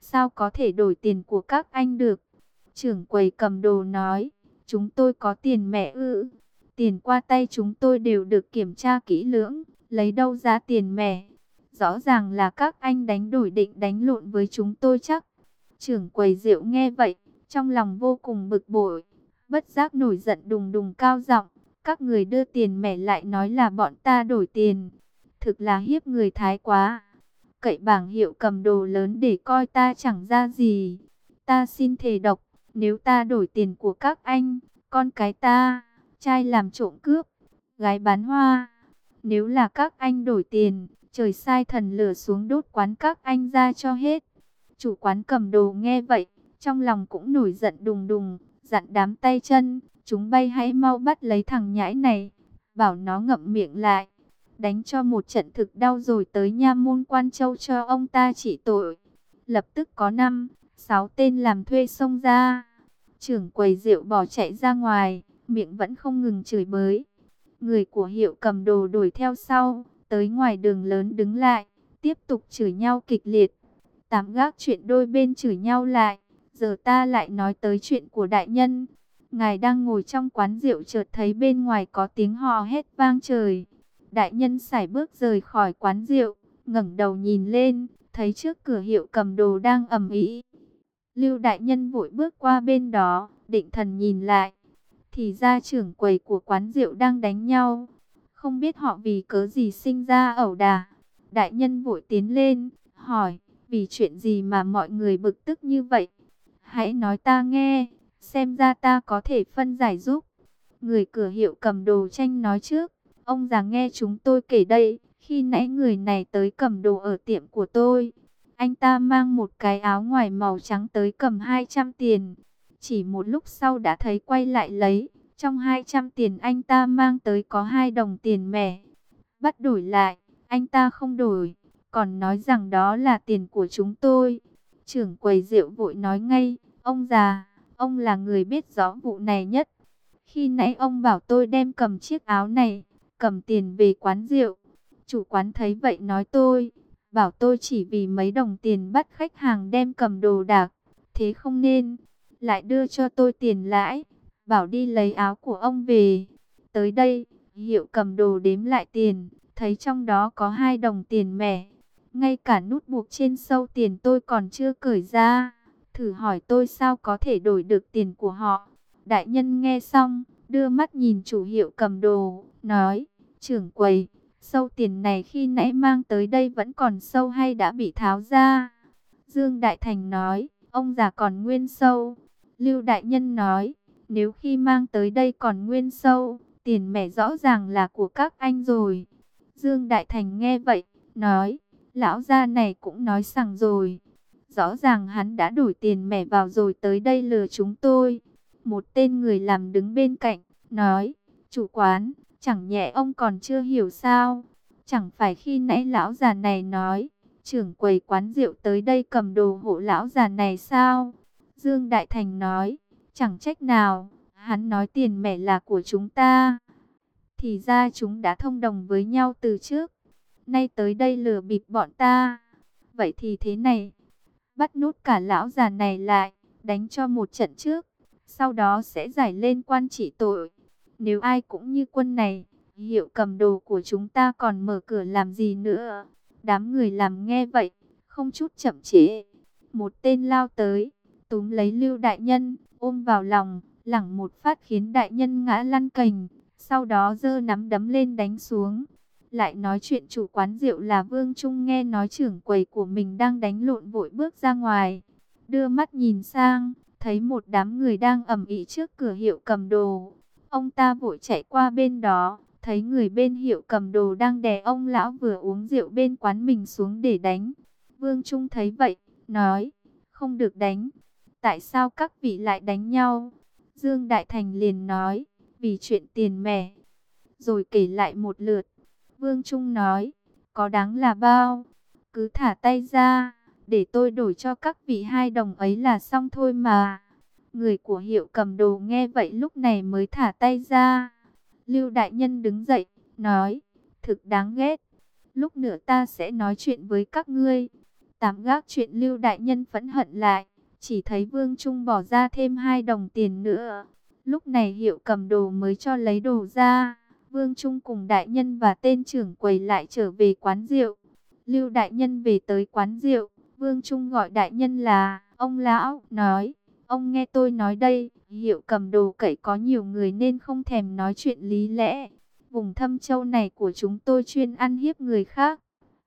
sao có thể đổi tiền của các anh được? Trưởng quầy cầm đồ nói, chúng tôi có tiền mẹ ư? Tiền qua tay chúng tôi đều được kiểm tra kỹ lưỡng, lấy đâu ra tiền mẹ? Rõ ràng là các anh đánh đổi định đánh lộn với chúng tôi chắc. Trưởng quầy rượu nghe vậy, trong lòng vô cùng bực bội, bất giác nổi giận đùng đùng cao giọng, các người đưa tiền mẹ lại nói là bọn ta đổi tiền. Thực là hiếp người thái quá. Cậy bảng hiệu cầm đồ lớn để coi ta chẳng ra gì. Ta xin thề độc, nếu ta đổi tiền của các anh, con cái ta, trai làm trộm cướp, gái bán hoa. Nếu là các anh đổi tiền, trời sai thần lửa xuống đốt quán các anh ra cho hết. Chủ quán cầm đồ nghe vậy, trong lòng cũng nổi giận đùng đùng, dặn đám tay chân, chúng bay hãy mau bắt lấy thằng nhãi này, bảo nó ngậm miệng lại, đánh cho một trận thực đau rồi tới nha môn Quan Châu cho ông ta trị tội. Lập tức có 5-6 tên làm thuê xông ra. Trưởng quầy rượu bỏ chạy ra ngoài, miệng vẫn không ngừng chửi bới. Người của hiệu cầm đồ đuổi theo sau, tới ngoài đường lớn đứng lại, tiếp tục chửi nhau kịch liệt. Tạm gác chuyện đôi bên chửi nhau lại, giờ ta lại nói tới chuyện của đại nhân. Ngài đang ngồi trong quán rượu chợt thấy bên ngoài có tiếng hò hét vang trời. Đại nhân sải bước rời khỏi quán rượu, ngẩng đầu nhìn lên, thấy trước cửa hiệu cầm đồ đang ầm ĩ. Lưu đại nhân vội bước qua bên đó, định thần nhìn lại, thì ra trưởng quầy của quán rượu đang đánh nhau. Không biết họ vì cớ gì sinh ra ẩu đả. Đại nhân vội tiến lên, hỏi, vì chuyện gì mà mọi người bực tức như vậy? Hãy nói ta nghe, xem ra ta có thể phân giải giúp. Người cửa hiệu cầm đồ tranh nói trước, ông già nghe chúng tôi kể đây, khi nãy người này tới cầm đồ ở tiệm của tôi. Anh ta mang một cái áo ngoài màu trắng tới cầm 200 tiền. Chỉ một lúc sau đã thấy quay lại lấy. Trong 200 tiền anh ta mang tới có 2 đồng tiền mẻ. Bắt đổi lại, anh ta không đổi, còn nói rằng đó là tiền của chúng tôi. Trưởng quầy rượu vội nói ngay, ông già, ông là người biết rõ vụ này nhất. Khi nãy ông bảo tôi đem cầm chiếc áo này, cầm tiền về quán rượu. Chủ quán thấy vậy nói tôi, bảo tôi chỉ vì mấy đồng tiền bắt khách hàng đem cầm đồ đạc, thế không nên. Lại đưa cho tôi tiền lãi, bảo đi lấy áo của ông về. Tới đây, hiệu cầm đồ đếm lại tiền, thấy trong đó có 2 đồng tiền mẻ. Ngay cả nút buộc trên sâu tiền tôi còn chưa cởi ra. Thử hỏi tôi sao có thể đổi được tiền của họ. Đại nhân nghe xong, đưa mắt nhìn chủ hiệu cầm đồ, nói, trưởng quầy, sâu tiền này khi nãy mang tới đây vẫn còn sâu hay đã bị tháo ra? Dương Đại Thành nói, ông già còn nguyên sâu. Lưu Đại Nhân nói, nếu khi mang tới đây còn nguyên sâu, tiền mẻ rõ ràng là của các anh rồi. Dương Đại Thành nghe vậy, nói, lão gia này cũng nói sằng rồi. Rõ ràng hắn đã đổi tiền mẻ vào rồi tới đây lừa chúng tôi. Một tên người làm đứng bên cạnh, nói, chủ quán, chẳng nhẽ ông còn chưa hiểu sao? Chẳng phải khi nãy lão già này nói, trưởng quầy quán rượu tới đây cầm đồ hộ lão già này sao? Dương Đại Thành nói, chẳng trách nào, hắn nói tiền mẻ là của chúng ta. Thì ra chúng đã thông đồng với nhau từ trước, nay tới đây lừa bịp bọn ta. Vậy thì thế này, bắt nút cả lão già này lại, đánh cho một trận trước, sau đó sẽ giải lên quan trị tội. Nếu ai cũng như quân này, hiệu cầm đồ của chúng ta còn mở cửa làm gì nữa? Đám người làm nghe vậy, không chút chậm trễ. Một tên lao tới, túm lấy Lưu Đại Nhân, ôm vào lòng, lẳng một phát khiến Đại Nhân ngã lăn cành. Sau đó giơ nắm đấm lên đánh xuống. Lại nói chuyện chủ quán rượu là Vương Trung nghe nói trưởng quầy của mình đang đánh lộn vội bước ra ngoài. Đưa mắt nhìn sang, thấy một đám người đang ầm ĩ trước cửa hiệu cầm đồ. Ông ta vội chạy qua bên đó, thấy người bên hiệu cầm đồ đang đè ông lão vừa uống rượu bên quán mình xuống để đánh. Vương Trung thấy vậy, nói, không được đánh. Tại sao các vị lại đánh nhau? Dương Đại Thành liền nói, vì chuyện tiền mẻ. Rồi kể lại một lượt. Vương Trung nói, có đáng là bao? Cứ thả tay ra, để tôi đổi cho các vị 2 đồng ấy là xong thôi mà. Người của hiệu cầm đồ nghe vậy lúc này mới thả tay ra. Lưu Đại Nhân đứng dậy, nói, thực đáng ghét. Lúc nữa ta sẽ nói chuyện với các ngươi. Tạm gác chuyện Lưu đại nhân phẫn hận lại, chỉ thấy Vương Trung bỏ ra thêm 2 đồng tiền nữa. Lúc này Hiệu cầm đồ mới cho lấy đồ ra. Vương Trung cùng đại nhân và tên trưởng quầy lại trở về quán rượu. Lưu đại nhân về tới quán rượu, Vương Trung gọi đại nhân là ông lão, nói: ông nghe tôi nói đây, Hiệu cầm đồ cậy có nhiều người nên không thèm nói chuyện lý lẽ. Vùng Thâm Châu này của chúng tôi chuyên ăn hiếp người khác.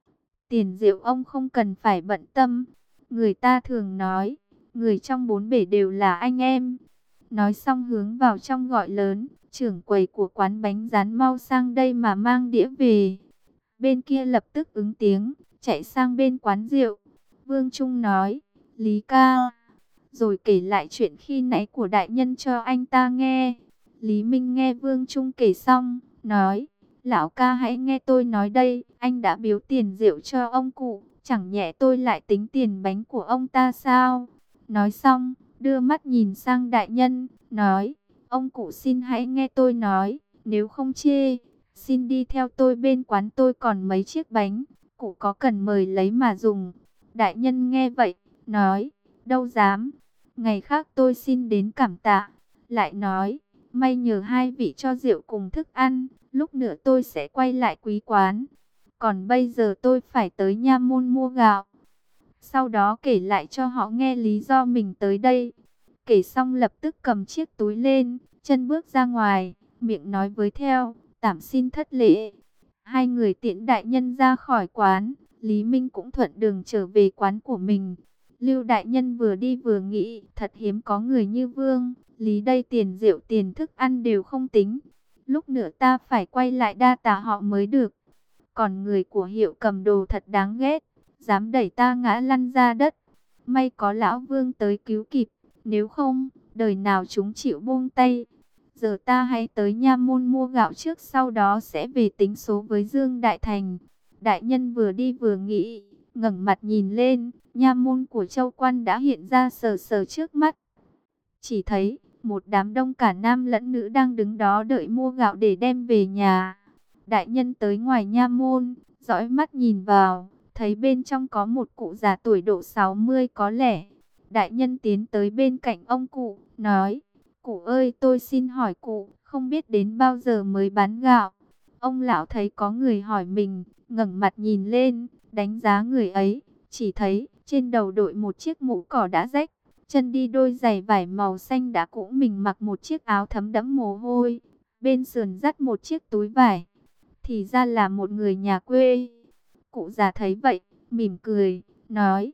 Tiền rượu ông không cần phải bận tâm. Người ta thường nói, người trong 4 bể đều là anh em. Nói xong hướng vào trong gọi lớn: trưởng quầy của quán bánh rán mau sang đây mà mang đĩa về. Bên kia lập tức ứng tiếng, chạy sang bên quán rượu. Vương Trung nói: Lý ca, rồi kể lại chuyện khi nãy của đại nhân cho anh ta nghe. Lý Minh nghe Vương Trung kể xong, nói: lão ca hãy nghe tôi nói đây, anh đã biếu tiền rượu cho ông cụ, chẳng nhẽ tôi lại tính tiền bánh của ông ta sao? Nói xong, đưa mắt nhìn sang đại nhân, nói: ông cụ xin hãy nghe tôi nói, nếu không chê, xin đi theo tôi, bên quán tôi còn mấy chiếc bánh, cụ có cần mời lấy mà dùng. Đại nhân nghe vậy, nói: đâu dám, ngày khác tôi xin đến cảm tạ. Lại nói: may nhờ hai vị cho rượu cùng thức ăn, lúc nữa tôi sẽ quay lại quý quán. Còn bây giờ tôi phải tới nha môn mua gạo. Sau đó kể lại cho họ nghe lý do mình tới đây. Kể xong lập tức cầm chiếc túi lên, chân bước ra ngoài, miệng nói với theo: tạm xin thất lễ. Hai người tiễn đại nhân ra khỏi quán, Lý Minh cũng thuận đường trở về quán của mình. Lưu đại nhân vừa đi vừa nghĩ, thật hiếm có người như Vương Lý đây, tiền rượu tiền thức ăn đều không tính. Lúc nữa ta phải quay lại đa tạ họ mới được. Còn người của Hiệu cầm đồ thật đáng ghét, dám đẩy ta ngã lăn ra đất. May có lão Vương tới cứu kịp, nếu không, đời nào chúng chịu buông tay. Giờ ta hãy tới nha môn mua gạo trước, sau đó sẽ về tính số với Dương Đại Thành. Đại nhân vừa đi vừa nghĩ, ngẩng mặt nhìn lên, nha môn của Châu Quan đã hiện ra sờ sờ trước mắt. Chỉ thấy một đám đông cả nam lẫn nữ đang đứng đó đợi mua gạo để đem về nhà. Đại nhân tới ngoài nha môn, dõi mắt nhìn vào, thấy bên trong có một cụ già tuổi độ 60 có lẽ. Đại nhân tiến tới bên cạnh ông cụ, nói: cụ ơi, tôi xin hỏi cụ, không biết đến bao giờ mới bán gạo? Ông lão thấy có người hỏi mình, ngẩng mặt nhìn lên, đánh giá người ấy, chỉ thấy trên đầu đội một chiếc mũ cỏ đã rách, chân đi đôi giày vải màu xanh đã cũ, mình mặc một chiếc áo thấm đẫm mồ hôi, bên sườn dắt một chiếc túi vải. Thì ra là một người nhà quê. Cụ già thấy vậy, mỉm cười, nói: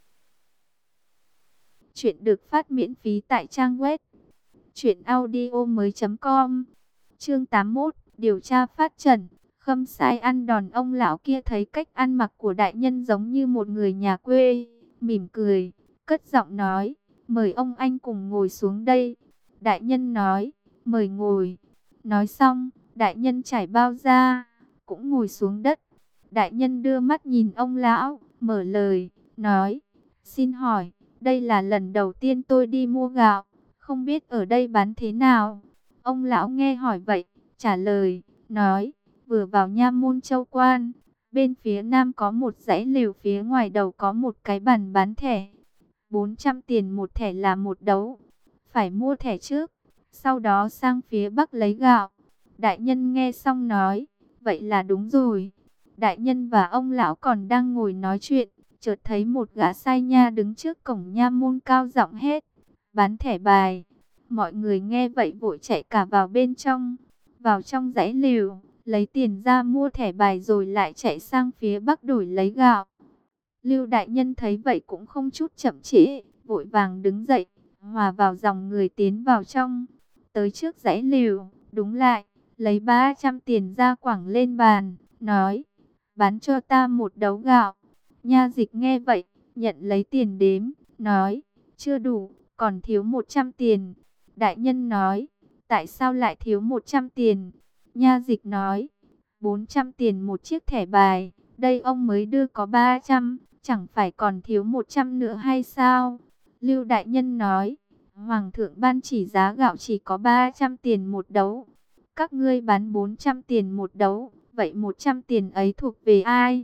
chuyện được phát miễn phí tại trang web truyệnaudiomoi.com. Chương 81, điều tra phát trần. Khâm sai ăn đòn. Ông lão kia thấy cách ăn mặc của đại nhân giống như một người nhà quê, mỉm cười, cất giọng nói: mời ông anh cùng ngồi xuống đây. Đại nhân nói: mời ngồi. Nói xong, đại nhân trải bao ra, cũng ngồi xuống đất. Đại nhân đưa mắt nhìn ông lão, mở lời, nói: xin hỏi, đây là lần đầu tiên tôi đi mua gạo, không biết ở đây bán thế nào? Ông lão nghe hỏi vậy, trả lời, nói: vừa vào nha môn Châu Quan, bên phía nam có một dãy lều, phía ngoài đầu có một cái bàn bán thẻ. 400 tiền một thẻ là một đấu. Phải mua thẻ trước, sau đó sang phía bắc lấy gạo. Đại nhân nghe xong nói: vậy là đúng rồi. Đại nhân và ông lão còn đang ngồi nói chuyện, chợt thấy một gã sai nha đứng trước cổng nha môn cao giọng hét: bán thẻ bài. Mọi người nghe vậy vội chạy cả vào bên trong, vào trong dãy lều, lấy tiền ra mua thẻ bài rồi lại chạy sang phía bắc đổi lấy gạo. Lưu đại nhân thấy vậy cũng không chút chậm trễ, vội vàng đứng dậy, hòa vào dòng người tiến vào trong. Tới trước dãy lều, đúng lại, lấy 300 tiền ra quẳng lên bàn, nói: bán cho ta một đấu gạo. Nha dịch nghe vậy, nhận lấy tiền đếm, nói: chưa đủ, còn thiếu 100 tiền. Đại nhân nói: tại sao lại thiếu 100 tiền? Nha dịch nói: 400 tiền một chiếc thẻ bài, đây ông mới đưa có 300, chẳng phải còn thiếu 100 nữa hay sao? Lưu đại nhân nói: Hoàng thượng ban chỉ giá gạo chỉ có 300 tiền một đấu. Các ngươi bán 400 tiền một đấu, vậy 100 tiền ấy thuộc về ai?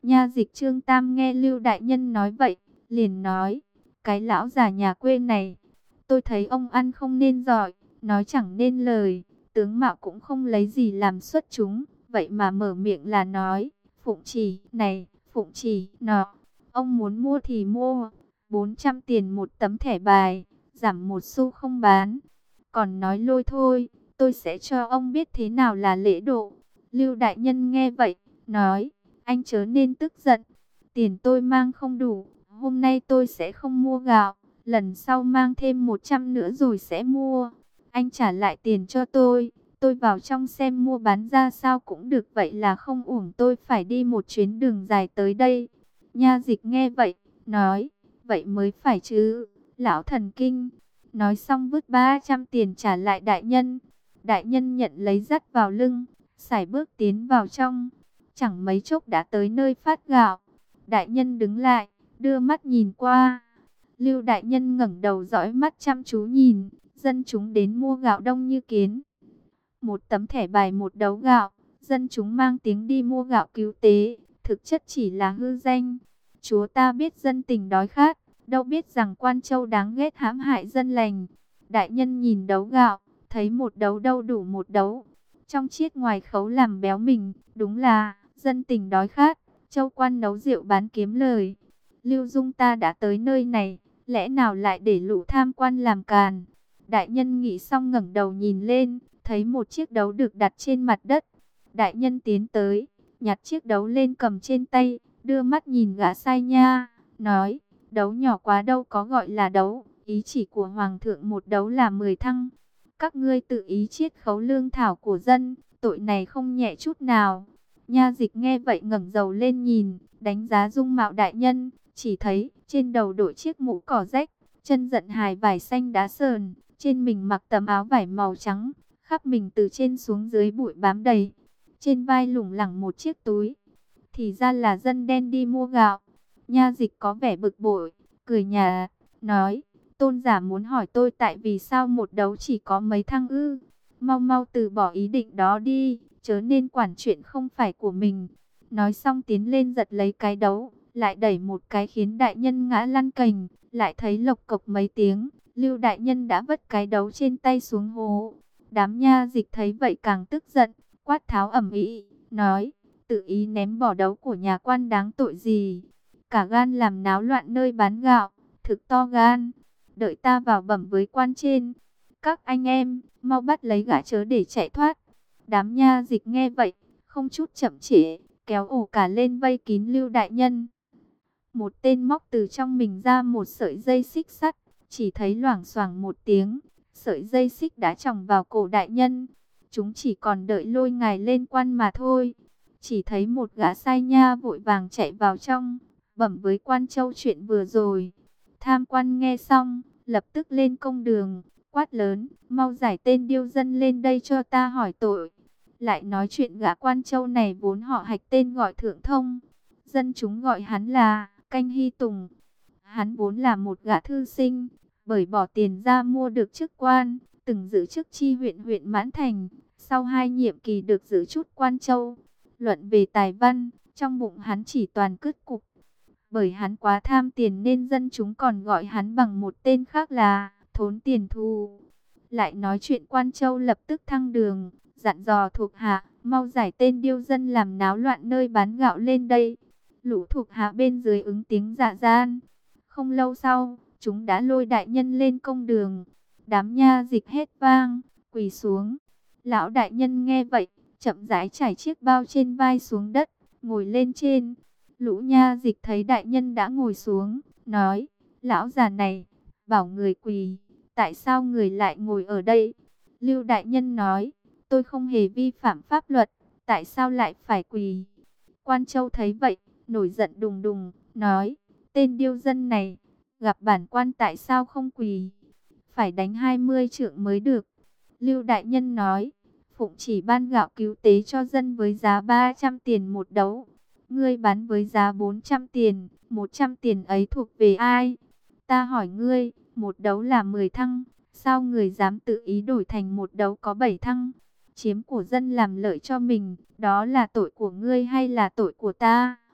Nha dịch Trương Tam nghe Lưu đại nhân nói vậy, liền nói, cái lão già nhà quê này, tôi thấy ông ăn không nên giỏi, nói chẳng nên lời, tướng mạo cũng không lấy gì làm xuất chúng, vậy mà mở miệng là nói, Phụng Chỉ này, Phụng Chỉ nọ, ông muốn mua thì mua, 400 tiền một tấm thẻ bài, giảm một xu không bán, còn nói lôi thôi, tôi sẽ cho ông biết thế nào là lễ độ. Lưu đại nhân nghe vậy, nói, anh chớ nên tức giận, tiền tôi mang không đủ, hôm nay tôi sẽ không mua gạo, lần sau mang thêm 100 nữa rồi sẽ mua. Anh trả lại tiền cho tôi vào trong xem mua bán ra sao cũng được, vậy là không uổng tôi phải đi một chuyến đường dài tới đây. Nha dịch nghe vậy, nói, vậy mới phải chứ, lão thần kinh. Nói xong vứt 300 tiền trả lại đại nhân. Đại nhân nhận lấy dắt vào lưng, sải bước tiến vào trong. Chẳng mấy chốc đã tới nơi phát gạo. Đại nhân đứng lại, đưa mắt nhìn qua. Lưu đại nhân ngẩng đầu dõi mắt chăm chú nhìn. Dân chúng đến mua gạo đông như kiến. Một tấm thẻ bài một đấu gạo. Dân chúng mang tiếng đi mua gạo cứu tế. Thực chất chỉ là hư danh. Chúa ta biết dân tình đói khát, đâu biết rằng Quan Châu đáng ghét hãm hại dân lành. Đại nhân nhìn đấu gạo, thấy một đấu đâu đủ một đấu. Trong chiết ngoài khấu làm béo mình, đúng là dân tình đói khát, Châu Quan nấu rượu bán kiếm lời. Lưu Dung ta đã tới nơi này, lẽ nào lại để lũ tham quan làm càn. Đại nhân nghĩ xong ngẩng đầu nhìn lên, thấy một chiếc đấu được đặt trên mặt đất. Đại nhân tiến tới, nhặt chiếc đấu lên cầm trên tay, đưa mắt nhìn gã sai nha, nói, đấu nhỏ quá đâu có gọi là đấu, ý chỉ của hoàng thượng một đấu là 10 thăng. Các ngươi tự ý chiết khấu lương thảo của dân, tội này không nhẹ chút nào. Nha dịch nghe vậy ngẩng đầu lên nhìn, đánh giá dung mạo đại nhân, chỉ thấy trên đầu đội chiếc mũ cỏ rách, chân giận hài vải xanh đá sờn, trên mình mặc tấm áo vải màu trắng, khắp mình từ trên xuống dưới bụi bám đầy, trên vai lủng lẳng một chiếc túi. Thì ra là dân đen đi mua gạo. Nha dịch có vẻ bực bội, cười nhạt, nói, tôn giả muốn hỏi tôi tại vì sao một đấu chỉ có mấy thăng ư. Mau mau từ bỏ ý định đó đi, chớ nên quản chuyện không phải của mình. Nói xong tiến lên giật lấy cái đấu, lại đẩy một cái khiến đại nhân ngã lăn cành, lại thấy lộc cộc mấy tiếng, Lưu đại nhân đã vứt cái đấu trên tay xuống hố. Đám nha dịch thấy vậy càng tức giận, quát tháo ầm ĩ, nói, tự ý ném bỏ đấu của nhà quan đáng tội gì, cả gan làm náo loạn nơi bán gạo, thực to gan, đợi ta vào bẩm với quan trên. Các anh em, mau bắt lấy gã chớ để chạy thoát. Đám nha dịch nghe vậy, không chút chậm trễ, kéo ổ cả lên vây kín Lưu đại nhân. Một tên móc từ trong mình ra một sợi dây xích sắt, chỉ thấy loảng xoảng một tiếng, sợi dây xích đã tròng vào cổ đại nhân. Chúng chỉ còn đợi lôi ngài lên quan mà thôi. Chỉ thấy một gã sai nha vội vàng chạy vào trong, bẩm với quan Châu chuyện vừa rồi. Tham quan nghe xong, lập tức lên công đường, quát lớn, mau giải tên điêu dân lên đây cho ta hỏi tội. Lại nói chuyện gã quan Châu này vốn họ Hạch tên gọi Thượng Thông, dân chúng gọi hắn là Canh Hy Tùng. Hắn vốn là một gã thư sinh, bởi bỏ tiền ra mua được chức quan, từng giữ chức tri huyện huyện Mãn Thành, sau 2 nhiệm kỳ được giữ chút Quan Châu. Luận về tài văn, trong bụng hắn chỉ toàn cứt cục. Bởi hắn quá tham tiền nên dân chúng còn gọi hắn bằng một tên khác là Thốn Tiền Thù. Lại nói chuyện Quan Châu lập tức thăng đường, dặn dò thuộc hạ, mau giải tên điêu dân làm náo loạn nơi bán gạo lên đây. Lũ thuộc hạ bên dưới ứng tiếng dạ gian. Không lâu sau, chúng đã lôi đại nhân lên công đường. Đám nha dịch hét vang, quỳ xuống. Lão đại nhân nghe vậy, chậm rãi trải chiếc bao trên vai xuống đất, ngồi lên trên. Lũ nha dịch thấy đại nhân đã ngồi xuống, nói, lão già này, bảo người quỳ, tại sao người lại ngồi ở đây? Lưu đại nhân nói, tôi không hề vi phạm pháp luật, tại sao lại phải quỳ? Quan Châu thấy vậy, nổi giận đùng đùng, nói, tên điêu dân này, gặp bản quan tại sao không quỳ? Phải đánh 20 trượng mới được. Lưu đại nhân nói, Phụng chỉ ban gạo cứu tế cho dân với giá 300 tiền một đấu. Ngươi bán với giá 400 tiền, 100 tiền ấy thuộc về ai? Ta hỏi ngươi, một đấu là 10 thăng, sao người dám tự ý đổi thành một đấu có 7 thăng? Chiếm của dân làm lợi cho mình, đó là tội của ngươi hay là tội của ta?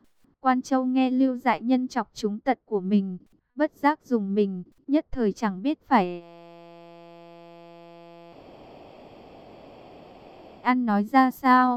Quan Châu nghe Lưu Dại Nhân chọc trúng tật của mình, bất giác dùng mình, nhất thời chẳng biết phải ăn nói ra sao.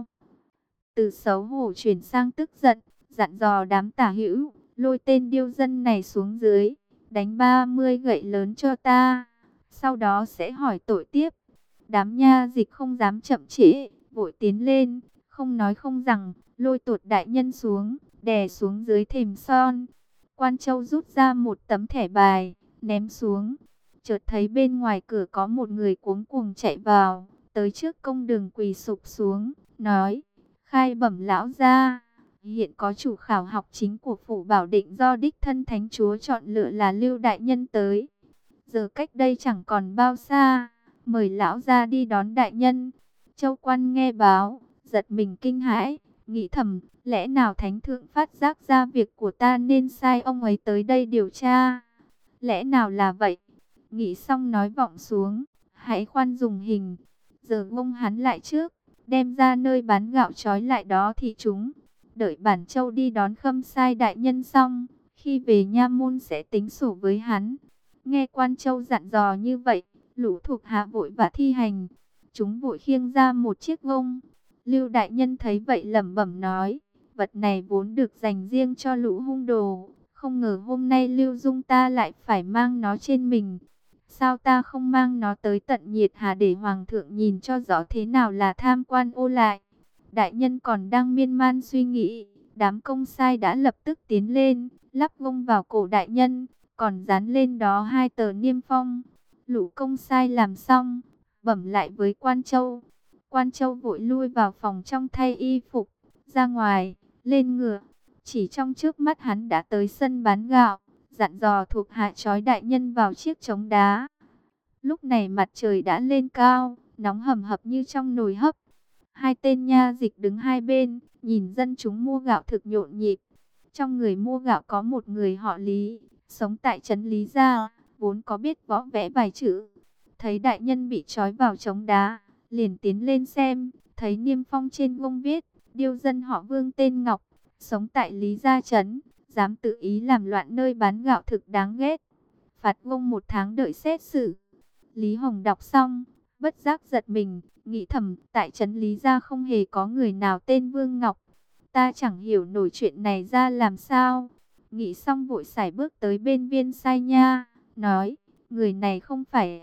Từ xấu hổ chuyển sang tức giận, dặn dò đám tả hữu, lôi tên điêu dân này xuống dưới, đánh 30 gậy lớn cho ta, sau đó sẽ hỏi tội tiếp. Đám nha dịch không dám chậm trễ, vội tiến lên, không nói không rằng, lôi Tuột đại nhân xuống, đè xuống dưới thềm son. Quan Châu rút ra một tấm thẻ bài, ném xuống. Chợt thấy bên ngoài cửa có một người cuống cuồng chạy vào, tới trước công đường quỳ sụp xuống, nói: khai bẩm lão gia, hiện có chủ khảo học chính của phủ Bảo Định do đích thân thánh chúa chọn lựa là Lưu đại nhân tới. Giờ cách đây chẳng còn bao xa, mời lão gia đi đón đại nhân. Châu Quan nghe báo, giật mình kinh hãi, nghĩ thầm, lẽ nào thánh thượng phát giác ra việc của ta nên sai ông ấy tới đây điều tra? Lẽ nào là vậy? Nghĩ xong nói vọng xuống, hãy khoan dùng hình. Giờ ngông hắn lại trước, đem ra nơi bán gạo trói lại đó thì chúng. Đợi bản châu đi đón Khâm Sai đại nhân xong, khi về nha môn sẽ tính sổ với hắn. Nghe Quan Châu dặn dò như vậy, lũ thuộc hạ vội và thi hành. Chúng vội khiêng ra một chiếc gông. Lưu đại nhân thấy vậy lẩm bẩm nói: vật này vốn được dành riêng cho lũ hung đồ, không ngờ hôm nay Lưu Dung ta lại phải mang nó trên mình. Sao ta không mang nó tới tận Nhiệt Hà để hoàng thượng nhìn cho rõ thế nào là tham quan ô lại? Đại nhân còn đang miên man suy nghĩ, đám công sai đã lập tức tiến lên, lắp gông vào cổ đại nhân, còn dán lên đó 2 tờ niêm phong. Lũ công sai làm xong, bẩm lại với Quan Châu. Quan Châu vội lui vào phòng trong thay y phục, ra ngoài, lên ngựa. Chỉ trong trước mắt hắn đã tới sân bán gạo, dặn dò thuộc hạ trói đại nhân vào chiếc trống đá. Lúc này mặt trời đã lên cao, nóng hầm hập như trong nồi hấp. 2 tên nha dịch đứng hai bên, nhìn dân chúng mua gạo thực nhộn nhịp. Trong người mua gạo có một người họ Lý, sống tại trấn Lý Gia, vốn có biết võ vẽ vài chữ. Thấy đại nhân bị trói vào trống đá, liền tiến lên xem, thấy niêm phong trên gông viết: điêu dân họ Vương tên Ngọc, sống tại Lý Gia trấn, dám tự ý làm loạn nơi bán gạo thực đáng ghét, phạt gông 1 tháng đợi xét xử. Lý Hồng đọc xong, bất giác giật mình, nghĩ thầm, tại trấn Lý Gia không hề có người nào tên Vương Ngọc. Ta chẳng hiểu nổi chuyện này ra làm sao. Nghĩ xong vội sải bước tới bên Viên Sai Nha, nói: người này không phải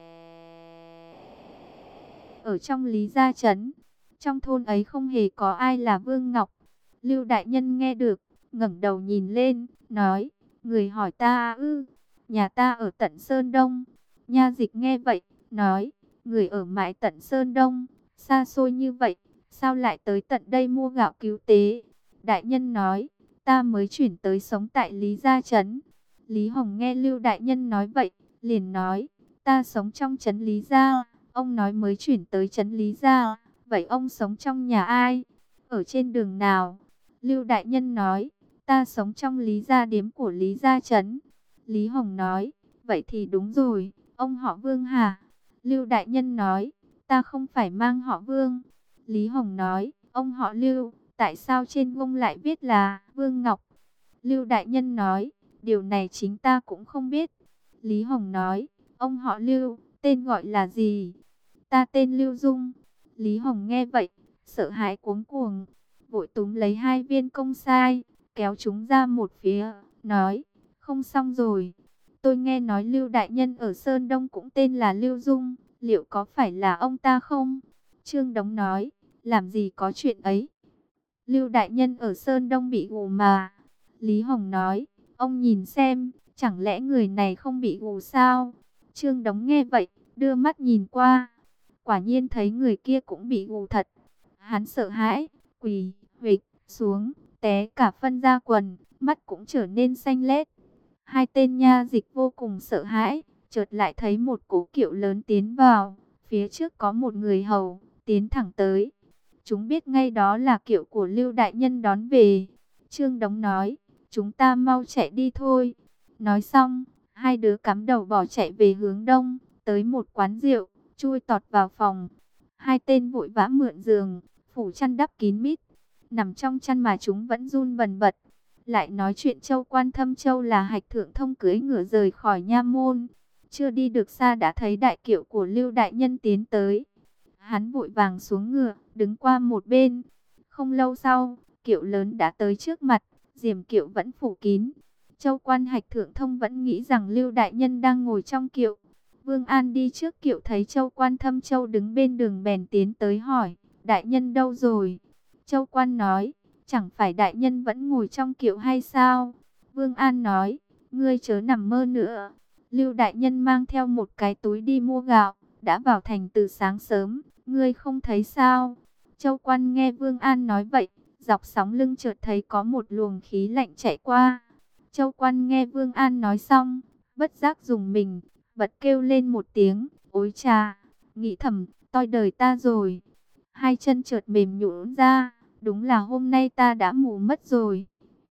ở trong Lý Gia trấn. Trong thôn ấy không hề có ai là Vương Ngọc. Lưu đại nhân nghe được, ngẩng đầu nhìn lên, nói: người hỏi ta ư? Nhà ta ở tận Sơn Đông. Nha dịch nghe vậy, nói: người ở mãi tận Sơn Đông, xa xôi như vậy, sao lại tới tận đây mua gạo cứu tế? Đại nhân nói: ta mới chuyển tới sống tại Lý Gia trấn. Lý Hồng nghe Lưu đại nhân nói vậy, liền nói: ta sống trong trấn Lý Gia. Ông nói mới chuyển tới trấn Lý Gia, vậy ông sống trong nhà ai? Ở trên đường nào? Lưu đại nhân nói: ta sống trong Lý Gia điếm của Lý Gia trấn. Lý Hồng nói: vậy thì đúng rồi, ông họ Vương hả? Lưu đại nhân nói: ta không phải mang họ Vương. Lý Hồng nói: ông họ Lưu, tại sao trên gông lại viết là Vương Ngọc? Lưu đại nhân nói: điều này chính ta cũng không biết. Lý Hồng nói: ông họ Lưu, tên gọi là gì? Ta tên Lưu Dung. Lý Hồng nghe vậy, sợ hãi cuống cuồng, vội túm lấy 2 viên công sai, kéo chúng ra một phía, nói: không xong rồi. Tôi nghe nói Lưu đại nhân ở Sơn Đông cũng tên là Lưu Dung, liệu có phải là ông ta không? Trương Đống nói: làm gì có chuyện ấy. Lưu đại nhân ở Sơn Đông bị gù mà. Lý Hồng nói: ông nhìn xem, chẳng lẽ người này không bị gù sao? Trương Đống nghe vậy, đưa mắt nhìn qua, quả nhiên thấy người kia cũng bị gù thật. Hắn sợ hãi, quỳ huỵch xuống, té cả phân ra quần, mắt cũng trở nên xanh lét. 2 tên nha dịch vô cùng sợ hãi, chợt lại thấy một cố kiệu lớn tiến vào, phía trước có một người hầu tiến thẳng tới. Chúng biết ngay đó là kiệu của Lưu đại nhân đón về. Trương Đống nói: chúng ta mau chạy đi thôi. Nói xong, 2 đứa cắm đầu bỏ chạy về hướng đông, tới một quán rượu, chui tọt vào phòng. 2 tên vội vã mượn giường, phủ chăn đắp kín mít, nằm trong chăn mà chúng vẫn run bần bật. lại nói chuyện Châu Quan Thâm Châu là Hạch Thượng Thông cưỡi ngựa rời khỏi nha môn. Chưa đi được xa đã thấy đại kiệu của Lưu đại nhân tiến tới. Hắn vội vàng xuống ngựa, đứng qua một bên. Không lâu sau, kiệu lớn đã tới trước mặt, diềm kiệu vẫn phủ kín. Châu Quan Hạch Thượng Thông vẫn nghĩ rằng Lưu đại nhân đang ngồi trong kiệu. Vương An đi trước kiệu thấy Châu Quan Thâm Châu đứng bên đường bèn tiến tới hỏi, đại nhân đâu rồi? Châu Quan nói, chẳng phải đại nhân vẫn ngồi trong kiệu hay sao? Vương An nói, ngươi chớ nằm mơ nữa. Lưu đại nhân mang theo một cái túi đi mua gạo, đã vào thành từ sáng sớm, ngươi không thấy sao? Châu Quan nghe Vương An nói vậy, dọc sóng lưng chợt thấy có một luồng khí lạnh chạy qua. Châu Quan nghe Vương An nói xong, bất giác dùng mình, bật kêu lên một tiếng, ối chà, nghĩ thầm, toi đời ta rồi. Hai chân chợt mềm nhũn ra, đúng là hôm nay ta đã mù mất rồi.